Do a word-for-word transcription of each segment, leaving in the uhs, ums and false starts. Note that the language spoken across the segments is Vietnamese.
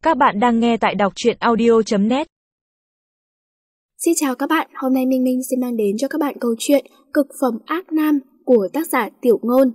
Các bạn đang nghe tại đọc truyện audio chấm net. Xin chào các bạn, hôm nay Minh Minh xin mang đến cho các bạn câu chuyện Cực phẩm ác nam của tác giả Tiểu Ngôn.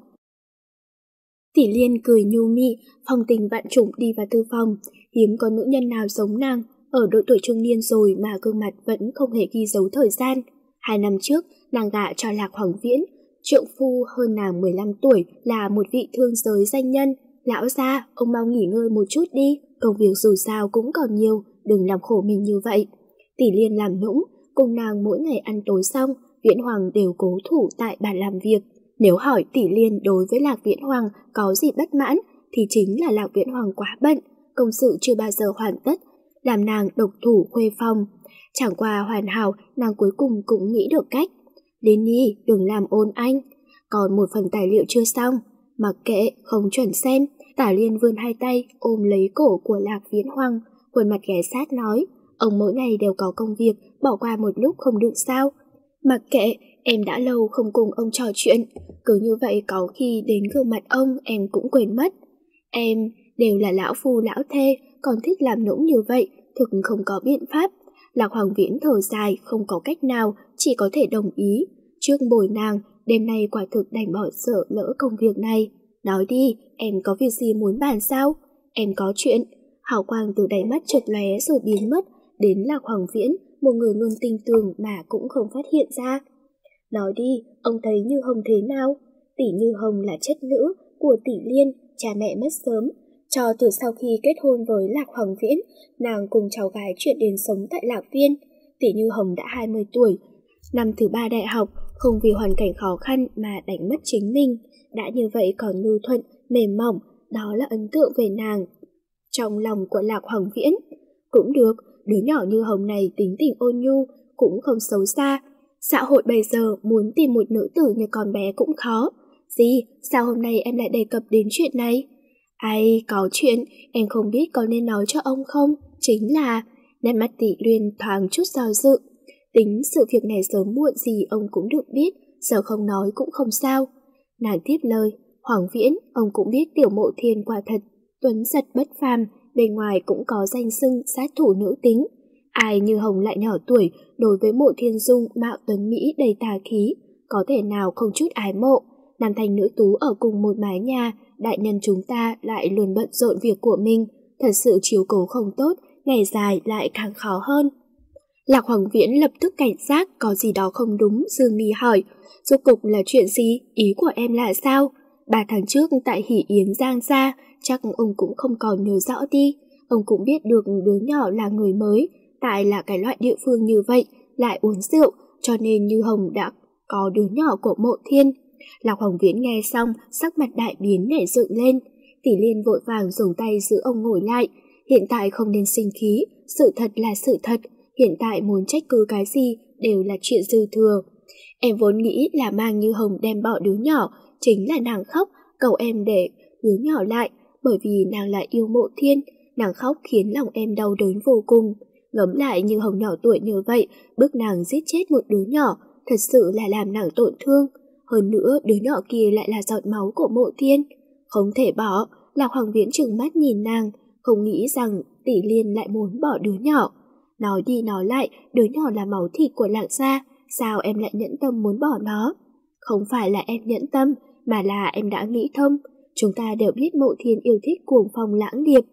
Tỷ Liên cười nhu mị, phong tình vạn trùng đi vào thư phòng. Hiếm có nữ nhân nào giống nàng, ở độ tuổi trung niên rồi mà gương mặt vẫn không hề ghi dấu thời gian. Hai năm trước, nàng gả cho Lạc Hoàng Viễn, trượng phu hơn nàng mười lăm tuổi, là một vị thương giới danh nhân. Lão gia, ông mau nghỉ ngơi một chút đi, công việc dù sao cũng còn nhiều, đừng làm khổ mình như vậy. Tỷ Liên làm nũng, cùng nàng mỗi ngày ăn tối xong, Viễn Hoàng đều cố thủ tại bàn làm việc. Nếu hỏi Tỷ Liên đối với Lạc Viễn Hoàng có gì bất mãn, thì chính là Lạc Viễn Hoàng quá bận, công sự chưa bao giờ hoàn tất, làm nàng độc thủ khuê phòng. Chẳng qua hoàn hảo, nàng cuối cùng cũng nghĩ được cách. Liên Nhi, đừng làm ôn anh, còn một phần tài liệu chưa xong. Mặc kệ, không chuẩn xem. Tả Liên vươn hai tay ôm lấy cổ của Lạc Viễn Hoàng, khuôn mặt ghé sát nói, ông mỗi ngày đều có công việc, bỏ qua một lúc không được sao? Mặc kệ, em đã lâu không cùng ông trò chuyện, cứ như vậy có khi đến gương mặt ông em cũng quên mất. Em đều là lão phu lão thê, còn thích làm nũng như vậy, thực không có biện pháp. Lạc Hoàng Viễn thở dài, không có cách nào, chỉ có thể đồng ý. Trước bồi nàng, đêm nay quả thực đành bỏ sợ lỡ công việc này. Nói đi, em có việc gì muốn bàn sao? Em có chuyện. Hào quang từ đáy mắt chợt lóe rồi biến mất, đến Lạc Hoàng Viễn, một người luôn tinh tường mà cũng không phát hiện ra. Nói đi, ông thấy Như Hồng thế nào? Tỷ Như Hồng là chất nữ của Tỷ Liên, cha mẹ mất sớm. Cho từ sau khi kết hôn với Lạc Hoàng Viễn, nàng cùng cháu gái chuyển đến sống tại Lạc Viên. Tỷ Như Hồng đã hai mươi tuổi, năm thứ ba đại học, không vì hoàn cảnh khó khăn mà đánh mất chính mình. Đã như vậy còn nhu thuận, mềm mỏng, đó là ấn tượng về nàng trong lòng của Lạc Hoàng Viễn. Cũng được, đứa nhỏ Như Hồng này tính tình ôn nhu, cũng không xấu xa. Xã hội bây giờ muốn tìm một nữ tử như con bé cũng khó. Gì, sao hôm nay em lại đề cập đến chuyện này? Ai, có chuyện, em không biết có nên nói cho ông không? Chính là, nét mặt Tỷ Liên thoáng chút do dự. Tính sự việc này sớm muộn gì ông cũng được biết, giờ không nói cũng không sao. Nàng tiếp lời, Hoàng Viễn, ông cũng biết Tiểu Mộ Thiên quả thật tuấn giật bất phàm, bên ngoài cũng có danh xưng sát thủ nữ tính. Ai Như Hồng lại nhỏ tuổi, đối với Mộ Thiên Dung mạo tuấn mỹ đầy tà khí, có thể nào không chút ái mộ. Nam thành nữ tú ở cùng một mái nhà, đại nhân chúng ta lại luôn bận rộn việc của mình, thật sự chiếu cố không tốt, ngày dài lại càng khó hơn. Lạc Hoàng Viễn lập tức cảnh giác có gì đó không đúng, dương mi hỏi, rốt cục là chuyện gì, ý của em là sao? Ba tháng trước tại Hỷ Yến Giang Gia, chắc ông cũng không còn nhớ rõ đi. Ông cũng biết được đứa nhỏ là người mới, tại là cái loại địa phương như vậy, lại uống rượu, cho nên Như Hồng đã có đứa nhỏ của Mộ Thiên. Lạc Hoàng Viễn nghe xong, sắc mặt đại biến nảy dựng lên. Tỷ Liên vội vàng dùng tay giữ ông ngồi lại. Hiện tại không nên sinh khí, sự thật là sự thật, hiện tại muốn trách cứ cái gì đều là chuyện dư thừa. Em vốn nghĩ là mang Như Hồng đem bỏ đứa nhỏ, chính là nàng khóc, cầu em để đứa nhỏ lại, bởi vì nàng lại yêu Mộ Thiên, nàng khóc khiến lòng em đau đớn vô cùng. Ngẫm lại Như Hồng nhỏ tuổi như vậy, bức nàng giết chết một đứa nhỏ, thật sự là làm nàng tổn thương. Hơn nữa đứa nhỏ kia lại là giọt máu của Mộ Thiên, không thể bỏ. Lạc Hoàng Viễn trừng mắt nhìn nàng, không nghĩ rằng Tỷ Liên lại muốn bỏ đứa nhỏ. Nói đi nói lại, đứa nhỏ là máu thịt của Lạc gia, sao em lại nhẫn tâm muốn bỏ nó? Không phải là em nhẫn tâm, mà là em đã nghĩ thông. Chúng ta đều biết Mộ Thiên yêu thích cuồng phong lãng điệp,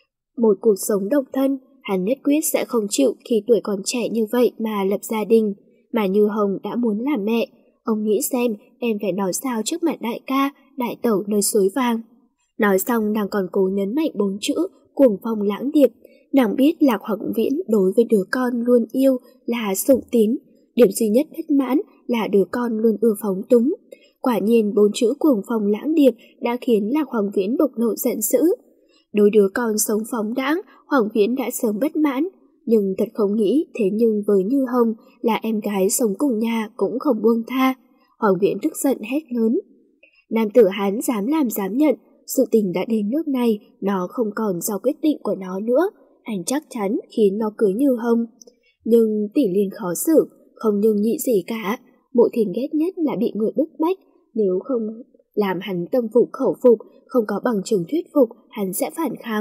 một cuộc sống độc thân, hắn nhất quyết sẽ không chịu khi tuổi còn trẻ như vậy mà lập gia đình. Mà Như Hồng đã muốn làm mẹ, ông nghĩ xem em phải nói sao trước mặt đại ca, đại tẩu nơi suối vàng. Nói xong nàng còn cố nhấn mạnh bốn chữ cuồng phong lãng điệp. Nàng biết Lạc Hoàng Viễn đối với đứa con luôn yêu là sủng tín, điểm duy nhất bất mãn là đứa con luôn ưa phóng túng. Quả nhiên bốn chữ cuồng phong lãng điệp đã khiến Lạc Hoàng Viễn bộc lộ giận dữ. Đối đứa con sống phóng đãng, Hoàng Viễn đã sớm bất mãn, nhưng thật không nghĩ thế nhưng với Như Hồng là em gái sống cùng nhà cũng không buông tha. Hoàng Viễn tức giận hét lớn, nam tử Hán dám làm dám nhận, sự tình đã đến nước này, nó không còn do quyết định của nó nữa, anh chắc chắn khiến nó cưới Như Hồng. Nhưng Tỷ Liên khó xử, không nhường nhị gì cả. Mộ Thiên ghét nhất là bị người bức bách, nếu không làm hắn tâm phục khẩu phục, không có bằng chứng thuyết phục, hắn sẽ phản kháng.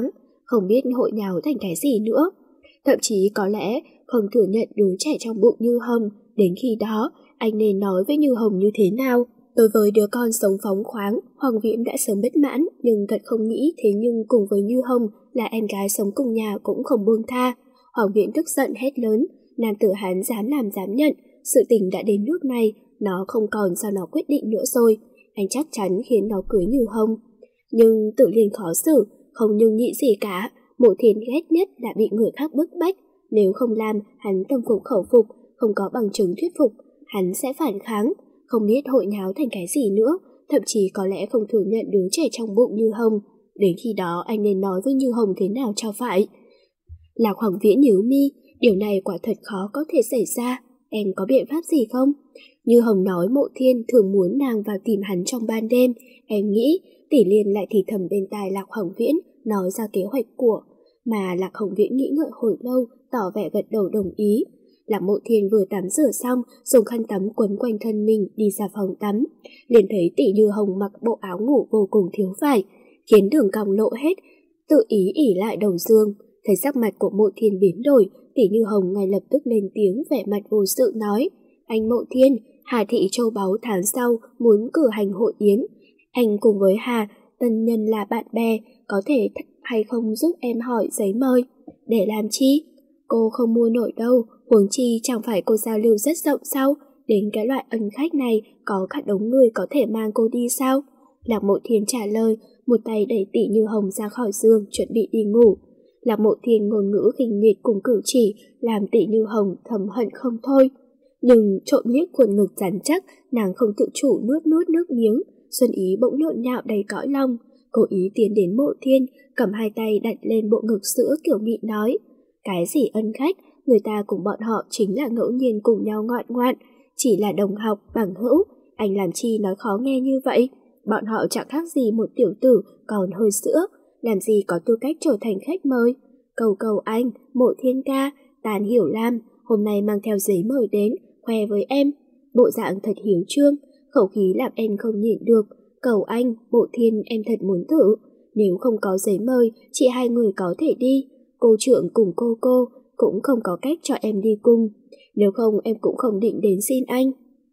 không biết hội nháo thành cái gì nữa. Thậm chí có lẽ không thừa nhận đứa trẻ trong bụng Như Hồng, đến khi đó anh nên nói với Như Hồng như thế nào. Đối với đứa con sống phóng khoáng, Hoàng Viễn đã sớm bất mãn, nhưng thật không nghĩ thế nhưng cùng với Như Hồng là em gái sống cùng nhà cũng không buông tha. Hoàng Viễn tức giận hét lớn, nam tử hắn dám làm dám nhận, sự tình đã đến nước này, nó không còn sao nó quyết định nữa rồi, anh chắc chắn khiến nó cưới Như Hồng. Nhưng Tử Liên khó xử, không nhường nhịn gì cả, Mộ Thiên ghét nhất là bị người khác bức bách, nếu không làm hắn tâm phục khẩu phục, không có bằng chứng thuyết phục, hắn sẽ phản kháng, không biết hội nháo thành cái gì nữa, thậm chí có lẽ không thừa nhận đứa trẻ trong bụng Như Hồng. Đến khi đó anh nên nói với Như Hồng thế nào cho phải. Lạc Hoàng Viễn nhíu mi, điều này quả thật khó có thể xảy ra, em có biện pháp gì không? Như Hồng nói Mộ Thiên thường muốn nàng vào tìm hắn trong ban đêm, em nghĩ Tỷ Liên lại thì thầm bên tai Lạc Hoàng Viễn nói ra kế hoạch của, mà Lạc Hoàng Viễn nghĩ ngợi hồi lâu, tỏ vẻ gật đầu đồng ý. Lạc Mộ Thiên vừa tắm rửa xong, dùng khăn tắm quấn quanh thân mình đi ra phòng tắm, liền thấy Tỷ Như Hồng mặc bộ áo ngủ vô cùng thiếu vải, khiến đường cong lộ hết, tự ý ỉ lại đầu giường. Thấy sắc mặt của Mộ Thiên biến đổi, Tỷ Như Hồng ngay lập tức lên tiếng vẻ mặt vô sự nói, anh Mộ Thiên, Hà Thị Châu Báu tháng sau muốn cử hành hội yến, anh cùng với Hà, tân nhân là bạn bè, có thể hay không giúp em hỏi giấy mời, để làm chi? Cô không mua nổi đâu, huống chi chẳng phải cô giao lưu rất rộng sao, đến cái loại ân khách này có cả đống người có thể mang cô đi sao? Lạc Mộ Thiên trả lời, một tay đẩy Tỷ Như Hồng ra khỏi giường chuẩn bị đi ngủ. Lạc Mộ Thiên ngôn ngữ khinh miệt cùng cử chỉ làm Tỷ Như Hồng thầm hận không thôi. Nhưng trộm liếc khuôn ngực rắn chắc, nàng không tự chủ nuốt nuốt nước miếng, Xuân ý bỗng nhộn nhạo đầy cõi lòng. Cố ý tiến đến Mộ Thiên, cầm hai tay đặt lên bộ ngực sữa kiểu mị nói, cái gì ân khách, người ta cùng bọn họ chính là ngẫu nhiên cùng nhau ngoạn ngoạn, chỉ là đồng học, bằng hữu, anh làm chi nói khó nghe như vậy, bọn họ chẳng khác gì một tiểu tử còn hơi sữa, làm gì có tư cách trở thành khách mời. Cầu cầu anh, Mộ Thiên ca, Tàn Hiểu Lam, hôm nay mang theo giấy mời đến, khoe với em, bộ dạng thật hiếu trương, khẩu khí làm em không nhịn được. Cầu anh, Mộ Thiên em thật muốn thử, nếu không có giấy mời, chị hai người có thể đi, cô trưởng cùng cô cô cũng không có cách cho em đi cùng, nếu không em cũng không định đến xin anh.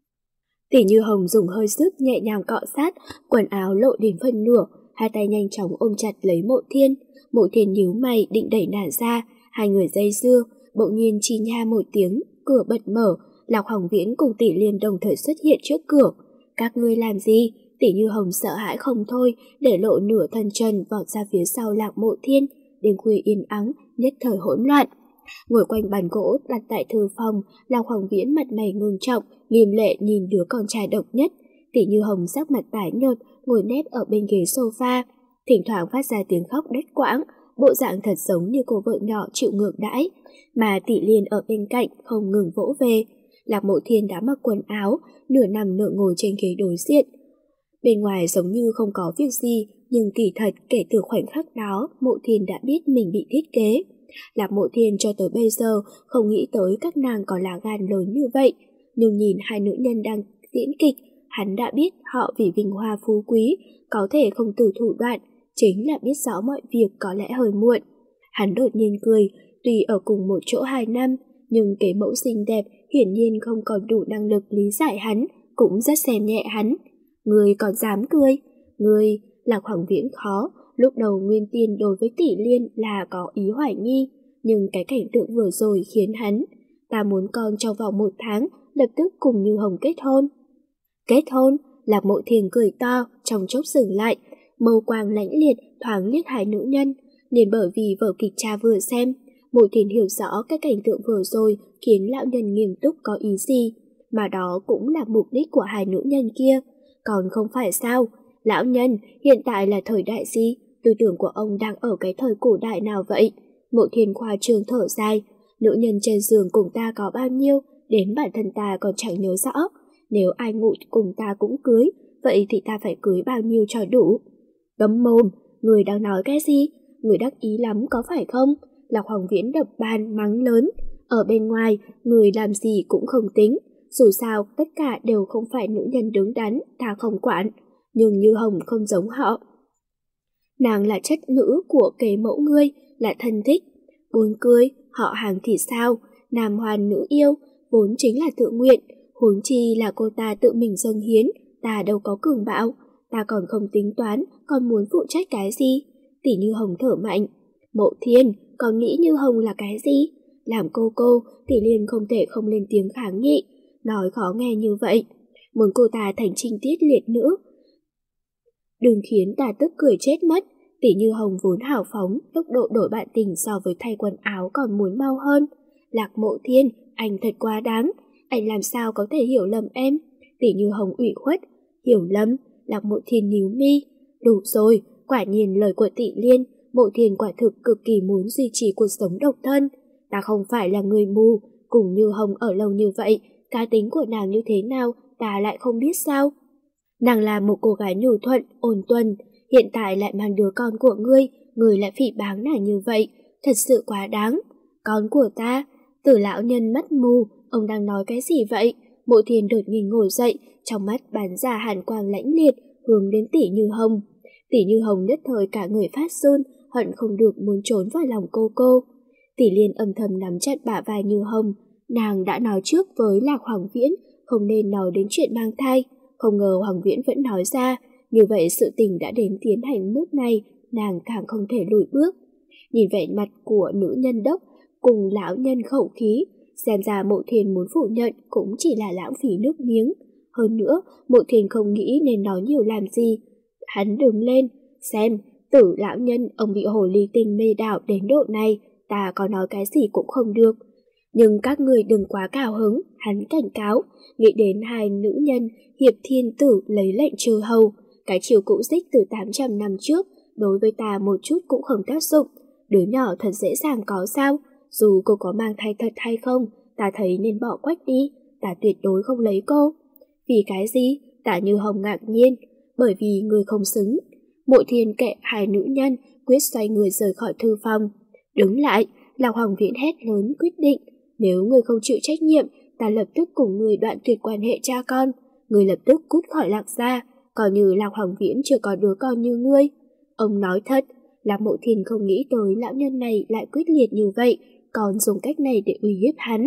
Tỷ Như Hồng dùng hơi sức nhẹ nhàng cọ sát, quần áo lộ đến phần nửa, hai tay nhanh chóng ôm chặt lấy Mộ Thiên. Mộ Thiên nhíu mày định đẩy nàng ra, hai người dây dưa, bỗng nhiên chi nha một tiếng, cửa bật mở, Lạc Hoàng Viễn cùng Tỷ Liên đồng thời xuất hiện trước cửa. Các ngươi làm gì? Tỷ Như Hồng sợ hãi không thôi, để lộ nửa thân chân vọt ra phía sau Lạc Mộ Thiên. Đêm khuya yên ắng, nhất thời hỗn loạn. Ngồi quanh bàn gỗ đặt tại thư phòng, Lạc Hoàng Viễn mặt mày ngưng trọng, nghiêm lệ nhìn đứa con trai độc nhất. Tỷ Như Hồng sắc mặt tái nhợt, ngồi nép ở bên ghế sofa, thỉnh thoảng phát ra tiếng khóc đứt quãng, bộ dạng thật giống như cô vợ nhỏ chịu ngược đãi. Mà Tỷ Liên ở bên cạnh không ngừng vỗ về. Lạc Mộ Thiên đã mặc quần áo, nửa nằm nửa ngồi trên ghế đối diện. Bên ngoài giống như không có việc gì, nhưng kỳ thật kể từ khoảnh khắc đó, Mộ Thiên đã biết mình bị thiết kế. Lạc Mộ Thiên cho tới bây giờ không nghĩ tới các nàng có lá gan lớn như vậy, nhưng nhìn hai nữ nhân đang diễn kịch, hắn đã biết họ vì vinh hoa phú quý, có thể không từ thủ đoạn, chính là biết rõ mọi việc có lẽ hơi muộn. Hắn đột nhiên cười, tuy ở cùng một chỗ hai năm, nhưng cái mẫu xinh đẹp hiển nhiên không còn đủ năng lực lý giải hắn, cũng rất xem nhẹ hắn. Người còn dám cười? Người, Lạc Hoàng Viễn khó, lúc đầu Nguyên Tiên đối với Tỷ Liên là có ý hoài nghi, nhưng cái cảnh tượng vừa rồi khiến hắn, ta muốn con trong vòng một tháng, lập tức cùng Như Hồng kết hôn. Kết hôn? Lạc Mộ Thiên cười to, trong chốc dừng lại, mâu quang lãnh liệt thoáng liếc hai nữ nhân, liền bởi vì vở kịch cha vừa xem, Mộ Thiên hiểu rõ cái cảnh tượng vừa rồi khiến lão nhân nghiêm túc có ý gì, mà đó cũng là mục đích của hai nữ nhân kia. Còn không phải sao? Lão nhân, hiện tại là thời đại gì? Tư tưởng của ông đang ở cái thời cổ đại nào vậy? Mộ Thiên khoa trương thở dài, nữ nhân trên giường cùng ta có bao nhiêu, đến bản thân ta còn chẳng nhớ rõ. Nếu ai ngủ cùng ta cũng cưới, vậy thì ta phải cưới bao nhiêu cho đủ? Cấm mồm, người đang nói cái gì? Người đắc ý lắm có phải không? Lạc Hoàng Viễn đập bàn mắng lớn. Ở bên ngoài, người làm gì cũng không tính. Dù sao, tất cả đều không phải nữ nhân đứng đắn, ta không quản. Nhưng Như Hồng không giống họ. Nàng là chất nữ của kế mẫu ngươi, là thân thích. Buồn cười, họ hàng thì sao, nam hoàn nữ yêu, vốn chính là tự nguyện, huống chi là cô ta tự mình dâng hiến, ta đâu có cường bạo, ta còn không tính toán, còn muốn phụ trách cái gì? Tỷ Như Hồng thở mạnh. Mộ Thiên, còn nghĩ Như Hồng là cái gì? Làm cô cô, Tỷ Liên không thể không lên tiếng kháng nghị, nói khó nghe như vậy, muốn cô ta thành trinh tiết liệt nữ. Đừng khiến ta tức cười chết mất. Tỷ Như Hồng vốn hào phóng, tốc độ đổi bạn tình so với thay quần áo còn muốn mau hơn. Lạc Mộ Thiên, anh thật quá đáng, anh làm sao có thể hiểu lầm em? Tỷ Như Hồng ủy khuất. Hiểu lầm? Lạc Mộ Thiên nhíu mi. Đủ rồi, quả nhiên lời của Tỷ Liên, Mộ Thiên quả thực cực kỳ muốn duy trì cuộc sống độc thân. Ta không phải là người mù, cùng Như Hồng ở lâu như vậy, cá tính của nàng như thế nào ta lại không biết sao? Nàng là một cô gái nhu thuận, ôn tuần, hiện tại lại mang đứa con của ngươi, ngươi lại phỉ báng nàng như vậy, thật sự quá đáng. Con của ta? Tử lão nhân mắt mù, ông đang nói cái gì vậy? Mộ Thiên đột nhiên ngồi dậy, trong mắt bắn ra hàn quang lãnh liệt, hướng đến Tỷ Như Hồng. Tỷ Như Hồng nhất thời cả người phát run, hận không được muốn trốn vào lòng cô cô. Tỷ Liên âm thầm nắm chặt bả vai Như Hồng, nàng đã nói trước với Lạc Hoàng Viễn không nên nói đến chuyện mang thai, không ngờ Hoàng Viễn vẫn nói ra, như vậy sự tình đã đến tiến hành mức này, nàng càng không thể lùi bước. Nhìn vẻ mặt của nữ nhân đốc cùng lão nhân khẩu khí, xem ra Mộ Thiên muốn phủ nhận cũng chỉ là lãng phí nước miếng. Hơn nữa, Mộ Thiên không nghĩ nên nói nhiều làm gì. Hắn đứng lên, xem, Tử lão nhân ông bị hồ ly tinh mê đảo đến độ này, ta có nói cái gì cũng không được. Nhưng các người đừng quá cao hứng, hắn cảnh cáo, nghĩ đến hai nữ nhân hiệp thiên tử lấy lệnh trừ hầu. Cái chiều cũ dích từ tám trăm năm trước, đối với ta một chút cũng không tác dụng. Đứa nhỏ thật dễ dàng có sao, dù cô có mang thai thật hay không, ta thấy nên bỏ quách đi, ta tuyệt đối không lấy cô. Vì cái gì? Tạ Như Hồng ngạc nhiên, bởi vì người không xứng. Mộ Thiên kệ hai nữ nhân, quyết xoay người rời khỏi thư phòng. Đứng lại, Lạc Hoàng Viễn hét lớn quyết định, nếu người không chịu trách nhiệm, ta lập tức cùng người đoạn tuyệt quan hệ cha con, người lập tức cút khỏi Lạc gia, coi như Lạc Hoàng Viễn chưa có đứa con như ngươi. Ông nói thật, Lạc Mộ Thiên không nghĩ tới lão nhân này lại quyết liệt như vậy, còn dùng cách này để uy hiếp hắn.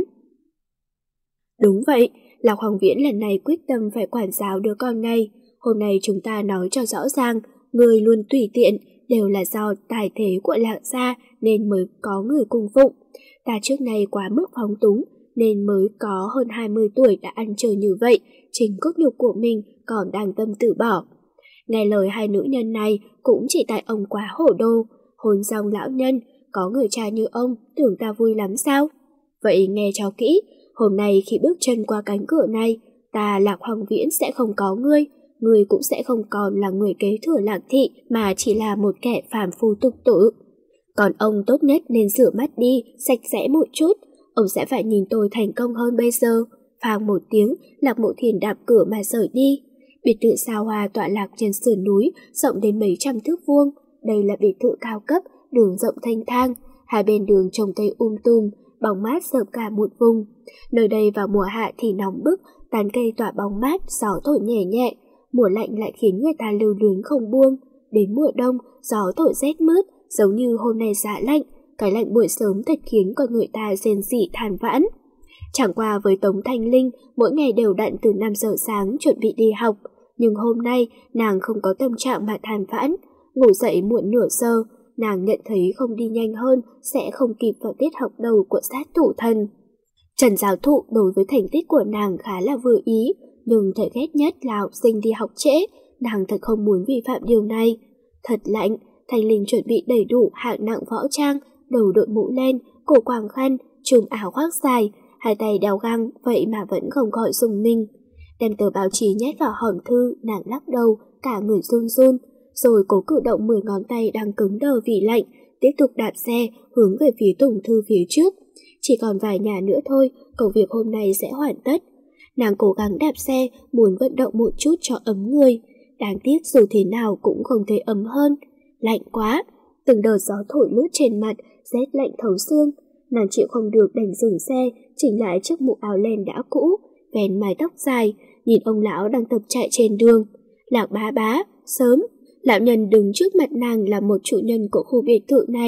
Đúng vậy, Lạc Hoàng Viễn lần này quyết tâm phải quản giáo đứa con này. Hôm nay chúng ta nói cho rõ ràng, người luôn tùy tiện đều là do tài thế của Lạc gia nên mới có người cung phụng. Ta trước nay quá mức phóng túng nên mới có hơn hai mươi tuổi đã ăn chơi như vậy, chính cốt nhục của mình còn đang tâm từ bỏ. Nghe lời hai nữ nhân này cũng chỉ tại ông quá hổ đồ, hôn xong lão nhân, có người cha như ông tưởng ta vui lắm sao? Vậy nghe cho kỹ, hôm nay khi bước chân qua cánh cửa này, ta Lạc Hoàng Viễn sẽ không có ngươi, ngươi cũng sẽ không còn là người kế thừa Lạc thị mà chỉ là một kẻ phàm phu tục tử. Còn ông tốt nhất nên rửa mắt đi, sạch sẽ một chút, ông sẽ phải nhìn tôi thành công hơn bây giờ. Phang một tiếng, Lạc Mộ Thiên đạp cửa mà rời đi. Biệt thự xa hoa tọa lạc trên sườn núi, rộng đến mấy trăm thước vuông. Đây là biệt thự cao cấp, đường rộng thanh thang, hai bên đường trồng cây um tùm, bóng mát rợp cả một vùng. Nơi đây vào mùa hạ thì nóng bức, tán cây tỏa bóng mát, gió thổi nhẹ nhẹ. Mùa lạnh lại khiến người ta lưu luyến không buông. Đến mùa đông, gió thổi rét mướt, giống như hôm nay giá lạnh. Cái lạnh buổi sớm thật khiến con người ta rên rỉ than vãn. Chẳng qua với Tống Thanh Linh, mỗi ngày đều đặn từ năm giờ sáng chuẩn bị đi học. Nhưng hôm nay, nàng không có tâm trạng mà than vãn. Ngủ dậy muộn nửa giờ, nàng nhận thấy không đi nhanh hơn sẽ không kịp vào tiết học đầu của sát thủ thần. Trần giáo thụ đối với thành tích của nàng khá là vừa ý, nhưng thể ghét nhất là học sinh đi học trễ, nàng thật không muốn vi phạm điều này. Thật lạnh, Thanh Linh chuẩn bị đầy đủ hạng nặng võ trang, đầu đội mũ len, cổ quàng khăn, trùm áo khoác dài, hai tay đeo găng, vậy mà vẫn không gọi dùng mình. Đem tờ báo chí nhét vào hòm thư, nàng lắc đầu, cả người run run, rồi cố cử động mười ngón tay đang cứng đờ vì lạnh, tiếp tục đạp xe hướng về phía tùng thư phía trước. Chỉ còn vài nhà nữa thôi, công việc hôm nay sẽ hoàn tất. Nàng cố gắng đạp xe, muốn vận động một chút cho ấm người. Đáng tiếc dù thế nào cũng không thể ấm hơn. Lạnh quá, từng đợt gió thổi lướt trên mặt, rét lạnh thấu xương. Nàng chịu không được đành dừng xe, chỉnh lại chiếc mũ áo len đã cũ, vén mái tóc dài, nhìn ông lão đang tập chạy trên đường. Lạc bá bá, sớm. Lão nhân đứng trước mặt nàng là một chủ nhân của khu biệt thự này.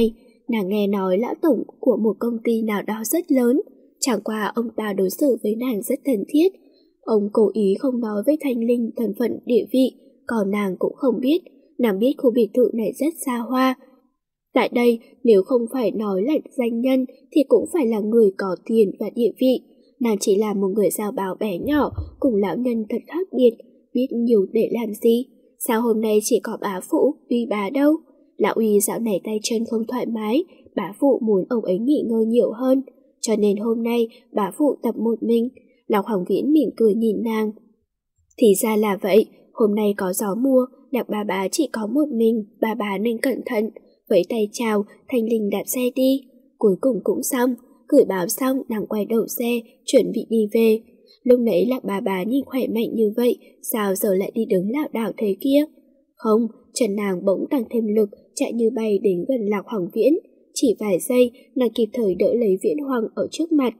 Nàng nghe nói lão tổng của một công ty nào đó rất lớn, chẳng qua ông ta đối xử với nàng rất thân thiết. Ông cố ý không nói với Thanh Linh thân phận địa vị, còn nàng cũng không biết. Nàng biết khu biệt thự này rất xa hoa. Tại đây, nếu không phải nói là danh nhân thì cũng phải là người có tiền và địa vị. Nàng chỉ là một người giao báo bé nhỏ, cùng lão nhân thật khác biệt, biết nhiều để làm gì. Sao hôm nay chỉ có bá phụ, Uy bá đâu? Lão Uy dạo này tay chân không thoải mái, bá phụ muốn ông ấy nghỉ ngơi nhiều hơn, cho nên hôm nay bá phụ tập một mình. Lộc Hoàng Viễn mỉm cười nhìn nàng. Thì ra là vậy, hôm nay có gió mùa, Lạc bà bá chỉ có một mình, bà bá nên cẩn thận. Với tay chào, Thanh Linh đạp xe đi. Cuối cùng cũng xong, gửi báo xong nàng quay đầu xe, chuẩn bị đi về. Lúc nãy Lạc bà bá nhìn khỏe mạnh như vậy, sao giờ lại đi đứng lảo đảo thế kia? Không, chân nàng bỗng tăng thêm lực, chạy như bay đến gần Lạc Hoàng Viễn. Chỉ vài giây, nàng kịp thời đỡ lấy Viễn Hoàng ở trước mặt.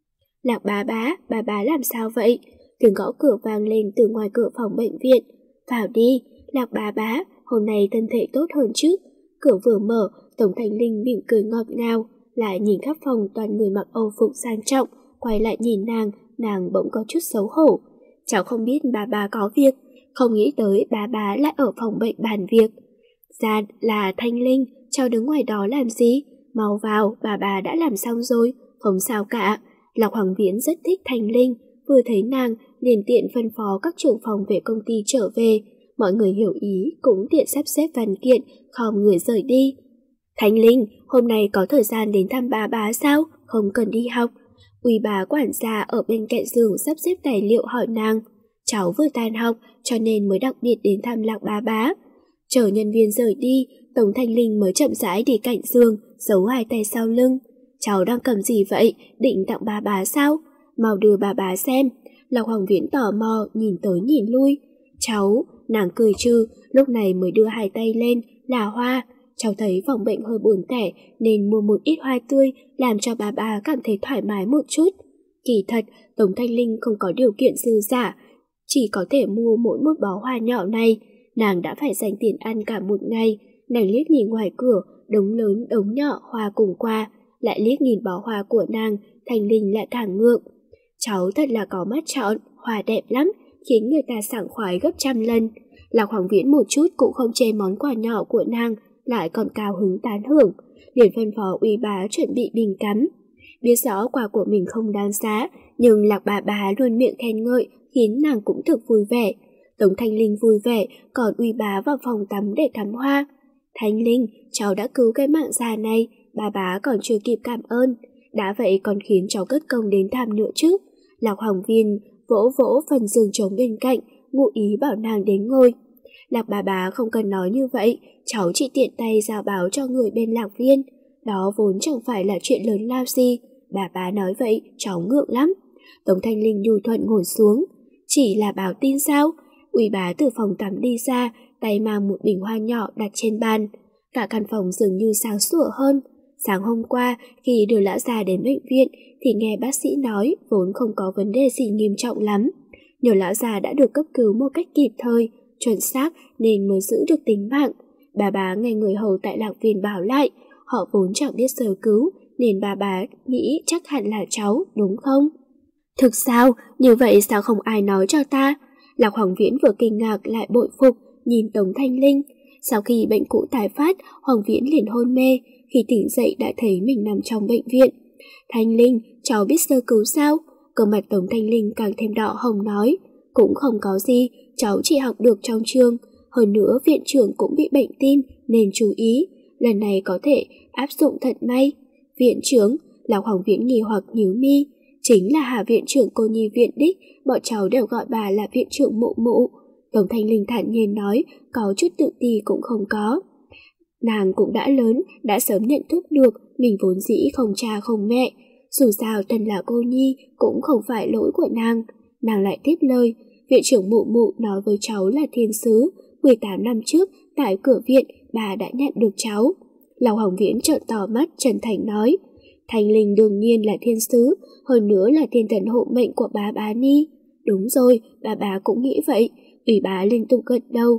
Lạc bá bá, bà bá làm sao vậy? Tiếng gõ cửa vang lên từ ngoài cửa phòng bệnh viện. Vào đi, Lạc bá bá, hôm nay thân thể tốt hơn chứ? Cửa vừa mở, Tổng Thanh Linh mỉm cười ngọt ngào, lại nhìn khắp phòng toàn người mặc âu phục sang trọng, quay lại nhìn nàng, nàng bỗng có chút xấu hổ. Cháu không biết bà bà có việc, không nghĩ tới bà bà lại ở phòng bệnh bàn việc. Ra là Thanh Linh, cháu đứng ngoài đó làm gì? Mau vào, bà bà đã làm xong rồi, không sao cả. Lộc Hoàng Viễn rất thích Thanh Linh, vừa thấy nàng liền tiện phân phó các trưởng phòng về công ty trở về. Mọi người hiểu ý cũng tiện sắp xếp văn kiện, khom người rời đi. Thanh Linh, hôm nay có thời gian đến thăm bà bá sao? Không cần đi học. Uy bá quản gia ở bên cạnh giường sắp xếp tài liệu hỏi nàng. Cháu vừa tan học cho nên mới đặc biệt đến thăm Lạc bà bá. Chờ nhân viên rời đi, Tổng Thanh Linh mới chậm rãi đi cạnh giường, giấu hai tay sau lưng. Cháu đang cầm gì vậy? Định tặng bà bá sao? Mau đưa bà bá xem. Lộc Hoàng Viễn tò mò nhìn tới nhìn lui. Cháu, nàng cười trừ, lúc này mới đưa hai tay lên, là hoa. Cháu thấy phòng bệnh hơi buồn tẻ nên mua một ít hoa tươi làm cho bà bà cảm thấy thoải mái một chút. Kỳ thật, Tống Thanh Linh không có điều kiện dư giả, chỉ có thể mua mỗi một bó hoa nhỏ này. Nàng đã phải dành tiền ăn cả một ngày. Nàng liếc nhìn ngoài cửa, đống lớn đống nhỏ hoa cùng qua, lại liếc nhìn bó hoa của nàng, Thanh Linh lại càng ngượng. Cháu thật là có mắt chọn, hoa đẹp lắm, khiến người ta sảng khoái gấp trăm lần. Lạc Hoàng Viễn một chút cũng không chê món quà nhỏ của nàng, lại còn cao hứng tán hưởng, liền phân phó Uy bá chuẩn bị bình cắm. Biết rõ quà của mình không đáng giá, nhưng Lạc bà bá luôn miệng khen ngợi, khiến nàng cũng thực vui vẻ. Tống Thanh Linh vui vẻ, còn Uy bá vào phòng tắm để cắm hoa. Thanh Linh, cháu đã cứu cái mạng già này, bà bá còn chưa kịp cảm ơn. Đã vậy còn khiến cháu cất công đến thăm nữa chứ. Lạc Hoàng Viên vỗ vỗ phần giường trống bên cạnh, ngụ ý bảo nàng đến ngồi. Lạc bà bá không cần nói như vậy, cháu chỉ tiện tay giao báo cho người bên Lạc Viên. Đó vốn chẳng phải là chuyện lớn lao gì. Bà bá nói vậy, cháu ngượng lắm. Tống Thanh Linh nhu thuận ngồi xuống. Chỉ là báo tin sao? Uy bá từ phòng tắm đi ra, tay mang một bình hoa nhỏ đặt trên bàn. Cả căn phòng dường như sáng sủa hơn. Sáng hôm qua, khi đưa lão già đến bệnh viện, thì nghe bác sĩ nói vốn không có vấn đề gì nghiêm trọng lắm. Nhờ lão già đã được cấp cứu một cách kịp thời, chuẩn xác nên mới giữ được tính mạng. Bà bá nghe người hầu tại Lạc Viên bảo lại, họ vốn chẳng biết sơ cứu, nên bà bá nghĩ chắc hẳn là cháu, đúng không? Thực sao? Như vậy sao không ai nói cho ta? Lạc Hoàng Viễn vừa kinh ngạc lại bội phục, nhìn Tống Thanh Linh. Sau khi bệnh cũ tái phát, Hoàng Viễn liền hôn mê, khi tỉnh dậy đã thấy mình nằm trong bệnh viện. Thanh Linh, cháu biết sơ cứu sao? Cơ mặt Tống Thanh Linh càng thêm đỏ hồng nói. Cũng không có gì, cháu chỉ học được trong trường. Hơn nữa viện trưởng cũng bị bệnh tim nên chú ý. Lần này có thể áp dụng thật may. Viện trưởng, Lạc Hoàng Viễn nghi hoặc nhíu mi. Chính là Hà viện trưởng cô nhi viện đích, bọn cháu đều gọi bà là viện trưởng Mụ Mụ. Tống Thanh Linh thản nhiên nói, có chút tự ti cũng không có. Nàng cũng đã lớn, đã sớm nhận thức được mình vốn dĩ không cha không mẹ. Dù sao thân là cô nhi cũng không phải lỗi của nàng. Nàng lại tiếp lời, viện trưởng Mụ Mụ nói với cháu là thiên sứ. mười tám năm trước, tại cửa viện, bà đã nhận được cháu. Lộc Hoàng Viễn trợn to mắt chân thành nói, Thanh Linh đương nhiên là thiên sứ, hơn nữa là thiên thần hộ mệnh của bà bá Ni. Đúng rồi, bà bá cũng nghĩ vậy. Ủy bá liên tục gật đầu.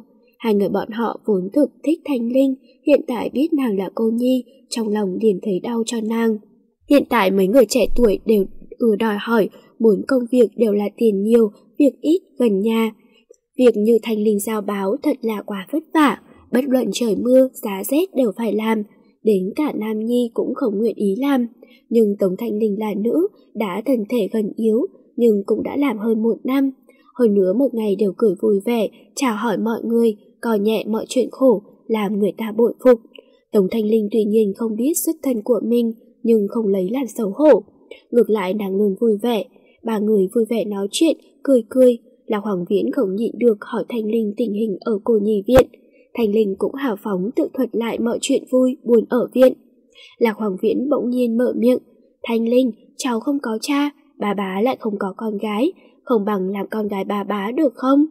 Hai người bọn họ vốn thực thích Thanh Linh, hiện tại biết nàng là cô nhi, trong lòng liền thấy đau cho nàng. Hiện tại mấy người trẻ tuổi đều ưa đòi hỏi, muốn công việc đều là tiền nhiều, việc ít, gần nhà. Việc như Thanh Linh giao báo thật là quá vất vả, bất luận trời mưa, giá rét đều phải làm, đến cả Nam Nhi cũng không nguyện ý làm. Nhưng Tống Thanh Linh là nữ, đã thân thể gần yếu, nhưng cũng đã làm hơn một năm. Hơn nữa một ngày đều cười vui vẻ, chào hỏi mọi người, coi nhẹ mọi chuyện khổ, làm người ta bội phục. Tống Thanh Linh tuy nhiên không biết xuất thân của mình, nhưng không lấy làm xấu hổ. Ngược lại nàng luôn vui vẻ, ba người vui vẻ nói chuyện, cười cười. Lạc Hoàng Viễn không nhịn được hỏi Thanh Linh tình hình ở cô nhi viện. Thanh Linh cũng hào phóng tự thuật lại mọi chuyện vui, buồn ở viện. Lạc Hoàng Viễn bỗng nhiên mở miệng. Thanh Linh, cháu không có cha, bà bá lại không có con gái, không bằng làm con gái bà bá được không?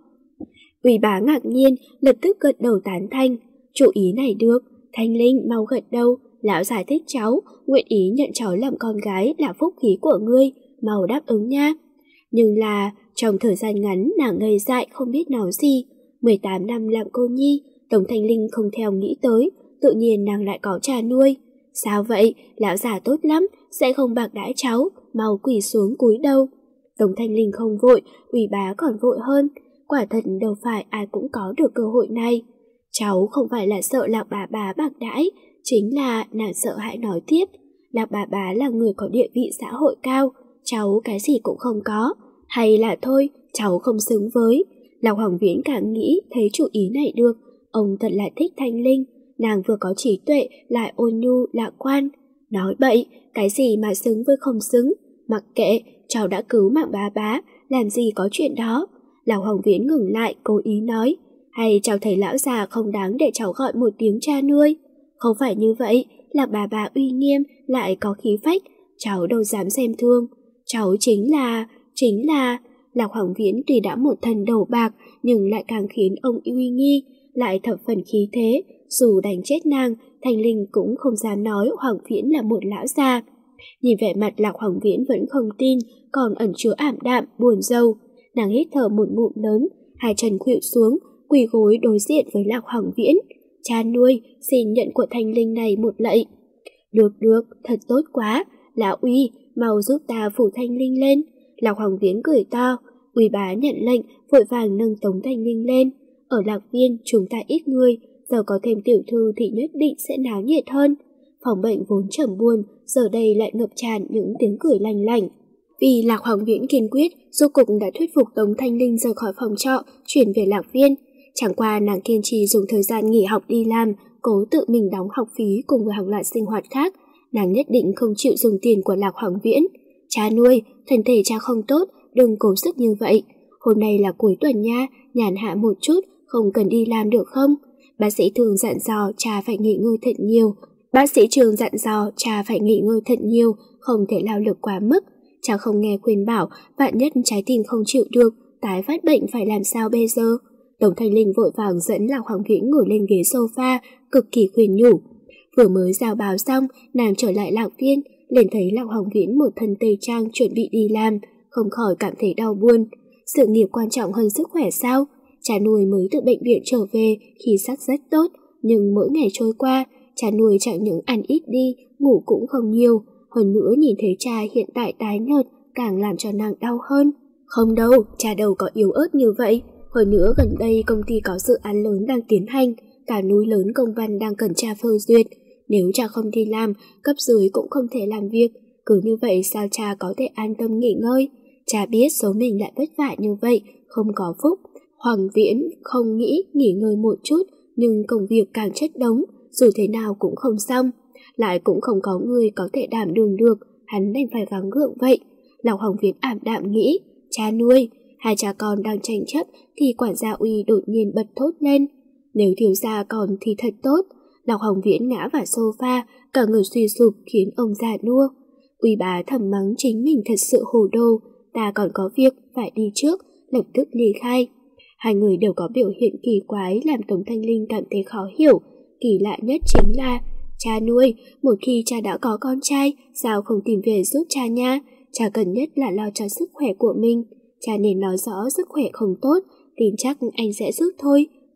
Ủy bá ngạc nhiên, lập tức gật đầu tán thanh. Chủ ý này được, Thanh Linh mau gật đầu, lão giải thích cháu, nguyện ý nhận cháu làm con gái là phúc khí của ngươi, mau đáp ứng nha. Nhưng là, trong thời gian ngắn nàng ngây dại không biết nói gì, mười tám năm làm cô nhi, Tống Thanh Linh không theo nghĩ tới, tự nhiên nàng lại có cha nuôi. Sao vậy, lão già tốt lắm, sẽ không bạc đãi cháu, mau quỳ xuống cúi đầu. Tống Thanh Linh không vội, Ủy bá còn vội hơn, quả thật đâu phải ai cũng có được cơ hội này. Cháu không phải là sợ Lạc bà bá bạc đãi, chính là nàng sợ hãi nói tiếp. Lạc bà bá là người có địa vị xã hội cao, cháu cái gì cũng không có, hay là thôi, cháu không xứng với. Lạc Hoàng Viễn càng nghĩ thấy chủ ý này được, ông thật là thích Thanh Linh, nàng vừa có trí tuệ lại ôn nhu lạc quan. Nói bậy, cái gì mà xứng với không xứng, mặc kệ, cháu đã cứu mạng bá bá, làm gì có chuyện đó. Lạc Hoàng Viễn ngừng lại cố ý nói, hay cháu thấy lão già không đáng để cháu gọi một tiếng cha nuôi? Không phải như vậy, Lạc bà bá uy nghiêm lại có khí phách, cháu đâu dám xem thương. Cháu chính là, chính là... Lạc Hoàng Viễn tuy đã một thần đầu bạc nhưng lại càng khiến ông uy nghi, lại thập phần khí thế, dù đánh chết nàng, Thanh Linh cũng không dám nói Hoàng Viễn là một lão già. Nhìn vẻ mặt Lạc Hoàng Viễn vẫn không tin, còn ẩn chứa ảm đạm, buồn rầu. Nàng hít thở một ngụm lớn, hai chân khuỵu xuống, quỳ gối đối diện với Lạc Hoàng Viễn. Cha nuôi, xin nhận của Thanh Linh này một lạy. Được được, thật tốt quá, lão uy, mau giúp ta phủ Thanh Linh lên. Lạc Hoàng Viễn cười to, Ủy bá nhận lệnh, vội vàng nâng Tống Thanh Linh lên. Ở Lạc Viên chúng ta ít người, giờ có thêm tiểu thư thì nhất định sẽ náo nhiệt hơn. Phòng bệnh vốn trầm buồn, giờ đây lại ngập tràn những tiếng cười lành lành. Vì Lạc Hoàng Viễn kiên quyết, rốt cục đã thuyết phục Tống Thanh Linh rời khỏi phòng trọ, chuyển về Lạc Viên. Chẳng qua nàng kiên trì dùng thời gian nghỉ học đi làm, cố tự mình đóng học phí cùng với hàng loạt sinh hoạt khác. Nàng nhất định không chịu dùng tiền của Lạc Hoàng Viễn. Cha nuôi, thân thể cha không tốt, đừng cố sức như vậy. Hôm nay là cuối tuần nha, nhàn hạ một chút, không cần đi làm được không? Bác sĩ thường dặn dò cha phải nghỉ ngơi thật nhiều. Bác sĩ trường dặn dò cha phải nghỉ ngơi thật nhiều, không thể lao lực quá mức. Cha không nghe khuyên bảo, vạn nhất trái tim không chịu được, tái phát bệnh phải làm sao bây giờ? Tống Thanh Linh vội vàng dẫn Lạc Hoàng Viễn ngồi lên ghế sofa, cực kỳ khuyên nhủ. Vừa mới giao báo xong, nàng trở lại Lạc Viên, liền thấy Lạc Hoàng Viễn một thân tây trang chuẩn bị đi làm, không khỏi cảm thấy đau buồn. Sự nghiệp quan trọng hơn sức khỏe sao? Cha nuôi mới từ bệnh viện trở về khi sắc rất tốt, nhưng mỗi ngày trôi qua, cha nuôi chẳng những ăn ít đi, ngủ cũng không nhiều. Hơn nữa nhìn thấy cha hiện tại tái nhợt, càng làm cho nàng đau hơn. Không đâu, cha đâu có yếu ớt như vậy. Hơn nữa gần đây công ty có dự án lớn đang tiến hành, cả núi lớn công văn đang cần cha phê duyệt. Nếu cha không đi làm, cấp dưới cũng không thể làm việc. Cứ như vậy sao cha có thể an tâm nghỉ ngơi? Cha biết số mình lại vất vả như vậy, không có phúc. Hoàng Viễn không nghĩ nghỉ ngơi một chút, nhưng công việc càng chất đống, dù thế nào cũng không xong. Lại cũng không có người có thể đảm đương được, hắn đành phải gắng gượng vậy. Lạc Hoàng Viễn ảm đạm nghĩ, cha nuôi, hai cha con đang tranh chấp thì quản gia Uy đột nhiên bật thốt lên. Nếu thiếu gia còn thì thật tốt. Lạc Hoàng Viễn ngã vào sofa, cả người suy sụp khiến ông già nua. Uy bá thầm mắng chính mình thật sự hồ đồ, ta còn có việc phải đi trước, lập tức ly khai. Hai người đều có biểu hiện kỳ quái làm Tống Thanh Linh cảm thấy khó hiểu. Kỳ lạ nhất chính là cha nuôi, một khi cha đã có con trai, sao không tìm về giúp cha nha? Cha cần nhất là lo cho sức khỏe của mình. Cha nên nói rõ sức khỏe không tốt, tin chắc anh sẽ giúp thôi.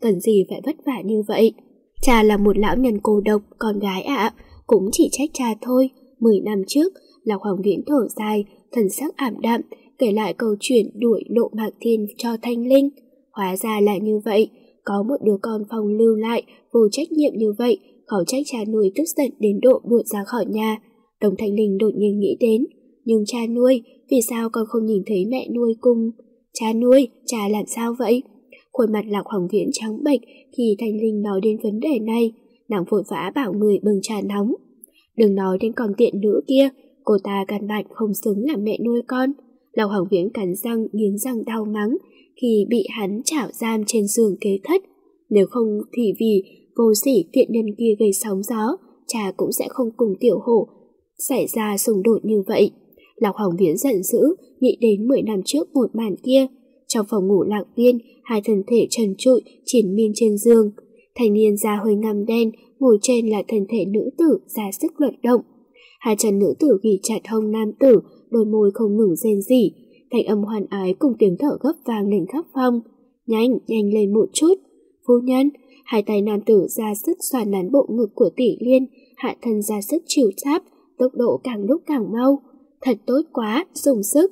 cần gì phải vất vả như vậy. Cha là một lão nhân cô độc, con gái ạ, cũng chỉ trách cha thôi. Mười năm trước, Lạc Hoàng Viễn thở dài, thần sắc ảm đạm, kể lại câu chuyện đuổi Lộ Mạc Thiên cho Thanh Linh. Hóa ra là như vậy, có một đứa con phong lưu lại, vô trách nhiệm như vậy, khó trách cha nuôi tức giận đến độ đuổi ra khỏi nhà. Đồng Thanh Linh đột nhiên nghĩ đến, nhưng cha nuôi, vì sao con không nhìn thấy mẹ nuôi cùng? Cha nuôi, cha làm sao vậy? Khuôn mặt Lạc Hoàng Viễn trắng bệch khi Thanh Linh nói đến vấn đề này, nàng vội vã bảo người bưng trà nóng. Đừng nói đến con tiện nữ kia, cô ta căn bản không xứng làm mẹ nuôi con. Lạc Hoàng Viễn cắn răng nghiến răng đau mắng khi bị hắn chảo giam trên giường kế thất. Nếu không thì vì vô sỉ tiện nhân kia gây sóng gió, cha cũng sẽ không cùng tiểu hổ xảy ra xung đột như vậy. Lạc Hoàng Viễn giận dữ, nghĩ đến mười năm trước một màn kia. Trong phòng ngủ Lạc Viên, hai thân thể trần trụi triển miên trên giường. Thanh niên da hơi ngăm đen, ngồi trên là thân thể nữ tử ra sức luận động. Hai chân nữ tử ghi chặt hông nam tử, đôi môi không ngừng rên rỉ. Thanh âm hoan ái cùng tiếng thở gấp vang lên khắp phòng. Nhanh, nhanh lên một chút. Phu nhân, hai tay nam tử ra sức xoa nắn bộ ngực của Tỷ Liên, hạ thân ra sức chịu cháp, tốc độ càng lúc càng mau. Thật tốt quá, dùng sức.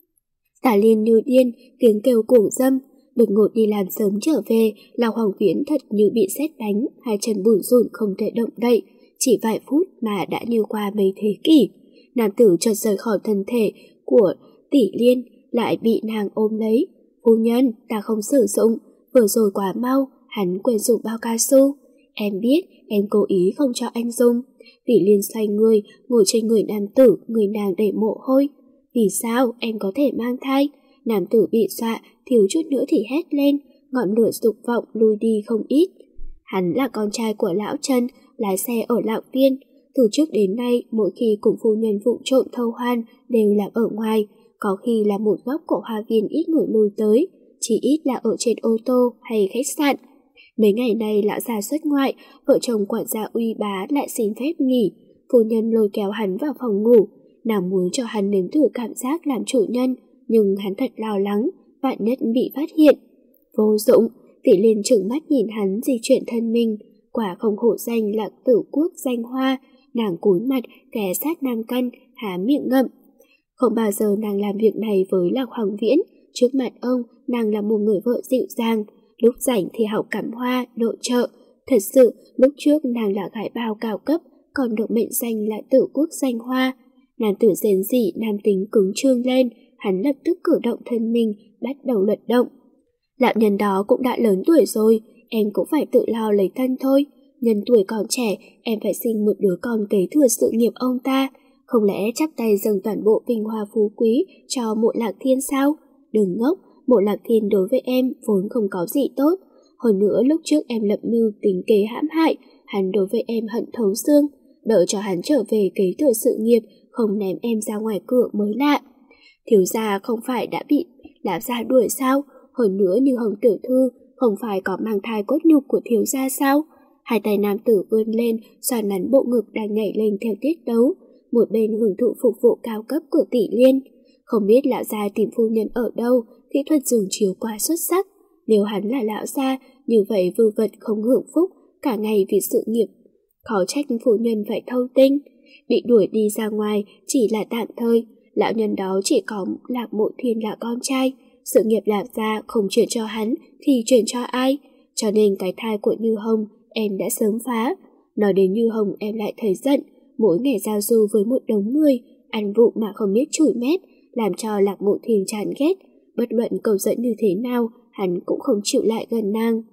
Tả Liên như điên, tiếng kêu cổ dâm. Đột ngột đi làm sớm trở về, Lạc Hoàng Viễn thật như bị sét đánh, hai chân bủn rủn không thể động đậy. Chỉ vài phút mà đã như qua mấy thế kỷ. Nam tử chợt rời khỏi thân thể của Tỷ Liên, lại bị nàng ôm lấy. Phu nhân, ta không sử dụng, vừa rồi quá mau, hắn quên dùng bao cao su. Em biết, em cố ý không cho anh dùng. Tỷ Liên xoay người, ngồi trên người nam tử, người nàng đầy mồ hôi. Vì sao em có thể mang thai? Nam tử bị dọa, thiếu chút nữa thì hét lên, ngọn lửa dục vọng lui đi không ít. Hắn là con trai của lão Trần, lái xe ở Lạc Viên. Từ trước đến nay, mỗi khi cùng phu nhân vụng trộm thâu hoan đều là ở ngoài, có khi là một góc của hoa viên ít người lui tới, chỉ ít là ở trên ô tô hay khách sạn. Mấy ngày nay lão già xuất ngoại, vợ chồng quản gia Uy Bá lại xin phép nghỉ. Phu nhân lôi kéo hắn vào phòng ngủ, nàng muốn cho hắn nếm thử cảm giác làm chủ nhân, nhưng hắn thật lo lắng, vạn nhất bị phát hiện. Vô dụng, Tỷ Liên trừng mắt nhìn hắn di chuyển thân mình, quả không hổ danh là tử quốc danh hoa. Nàng cúi mặt ghé sát nam căn, há miệng ngậm. Không bao giờ nàng làm việc này với Lạc Hoàng Viễn. Trước mặt ông, nàng là một người vợ dịu dàng, lúc rảnh thì học cắm hoa, nội trợ. Thật sự, lúc trước nàng là gái bao cao cấp, còn được mệnh danh là tử quốc danh hoa. Nam tử rên rỉ, nam tính cứng trương lên, hắn lập tức cử động thân mình, bắt đầu luận động. Lão nhân đó cũng đã lớn tuổi rồi, em cũng phải tự lo lấy thân thôi. Nhân tuổi còn trẻ, em phải sinh một đứa con kế thừa sự nghiệp ông ta. Không lẽ chắp tay dâng toàn bộ vinh hoa phú quý cho Mộ Lạc Thiên sao? Đừng ngốc, Mộ Lạc Thiên đối với em vốn không có gì tốt. Hơn nữa lúc trước em lập mưu tính kế hãm hại, hắn đối với em hận thấu xương. Đợi cho hắn trở về kế thừa sự nghiệp, không ném em ra ngoài cửa mới lạ. Thiếu gia không phải đã bị lão gia đuổi sao? Hơn nữa Như Hồng tiểu thư không phải có mang thai cốt nhục của thiếu gia sao? Hai tay nam tử vươn lên, xoa nắn bộ ngực đang nhảy lên theo tiết tấu, một bên hưởng thụ phục vụ cao cấp của Tỷ Liên. Không biết lão gia tìm phu nhân ở đâu, kỹ thuật giường chiếu quá xuất sắc. Nếu hắn là lão gia, như vậy vư vật không hưởng phúc, cả ngày vì sự nghiệp. Khó trách phu nhân phải thâu tinh. Bị đuổi đi ra ngoài chỉ là tạm thời, lão nhân đó chỉ có Lạc Mộ Thiên là con trai. Sự nghiệp Lạc gia không chuyển cho hắn thì chuyển cho ai? Cho nên cái thai của Như Hồng em đã sớm phá. Nói đến Như Hồng em lại thấy giận, mỗi ngày giao du với một đống người, ăn vụng mà không biết chửi mét, làm cho Lạc Mộ Thiên chán ghét. Bất luận cầu dẫn như thế nào, hắn cũng không chịu lại gần nàng.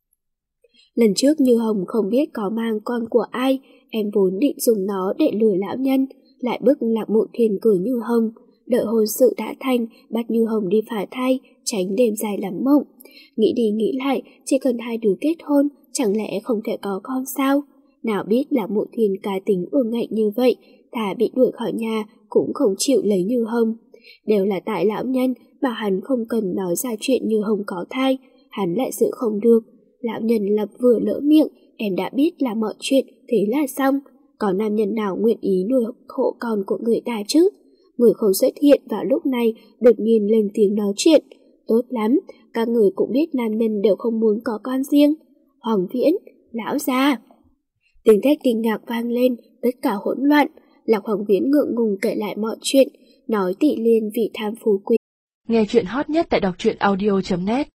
Lần trước Như Hồng không biết có mang con của ai, em vốn định dùng nó để lừa lão nhân, lại bức Lạc Mộ Thiên cưới Như Hồng. Đợi hôn sự đã thành, bắt Như Hồng đi phá thai, tránh đêm dài lắm mộng. Nghĩ đi nghĩ lại, chỉ cần hai đứa kết hôn, chẳng lẽ không thể có con sao? Nào biết Lạc Mộ Thiên cá tính ương ngạnh như vậy, thà bị đuổi khỏi nhà cũng không chịu lấy Như Hồng. Đều là tại lão nhân, bảo hắn không cần nói ra chuyện Như Hồng có thai, hắn lại giữ không được. Lão nhân lập vừa lỡ miệng, em đã biết là mọi chuyện, thế là xong. Có nam nhân nào nguyện ý nuôi hộ con của người ta chứ? Người không xuất hiện vào lúc này đột nhiên lên tiếng nói chuyện. Tốt lắm, các người cũng biết nam nhân đều không muốn có con riêng. Hoàng Viễn, lão gia. Tiếng thét kinh ngạc vang lên, tất cả hỗn loạn. Lạc Hoàng Viễn ngượng ngùng kể lại mọi chuyện, nói Tỷ Liên vì tham phú quý. Nghe chuyện hot nhất tại đọc truyện audio chấm net.